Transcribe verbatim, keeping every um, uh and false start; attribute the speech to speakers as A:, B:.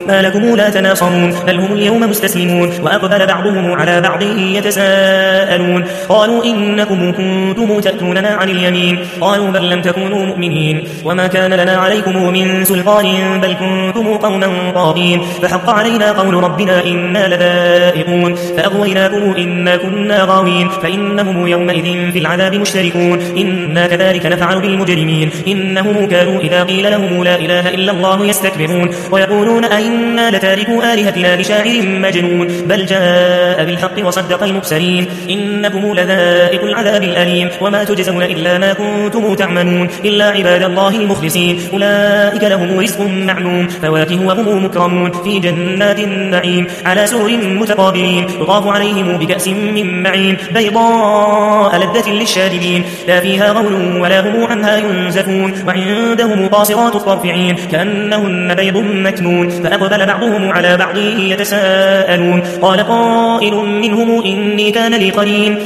A: ما لكم لا تناصرون بل هم اليوم مستسلمون وأقبل بعضهم على بعض يتساءلون قالوا إنكم كنتم تأتوننا عن اليمين قالوا بل لم تكونوا مؤمنين وما كان لنا عليكم من سلطان بل كنتم قوما طاغين فحق علينا قول ربنا إنا لذائقون فأغويناكم إنا كنا غاوين فإنهم يومئذ في العذاب مشتركون إنا كذلك نفعل بالمجرمين إنهم كانوا إذا قيل لهم لا إله إلا الله يستكبرون ويقولون أئنا لتاركوا آلهتنا لشاعر مجنون بل جاء بالحق وصدق المرسلين إنكم لذائق العذاب الأليم وما تجزون إلا ما كنتم تعملون إلا عباد الله المخلصين أولئك لهم رزق معلوم فواكه وهم مكرمون في جنات النعيم على سرر متقابلين يطاف عليهم بكأس من معين بيضاء لذة للشاربين لا فيها غول ولا هم عنها ينزفون وعندهم قاصرات الطرف عين كأنهن بيض مكنون فأقبل بعضهم على بعض يتساءلون قال قائل منهم إني كان لي قرين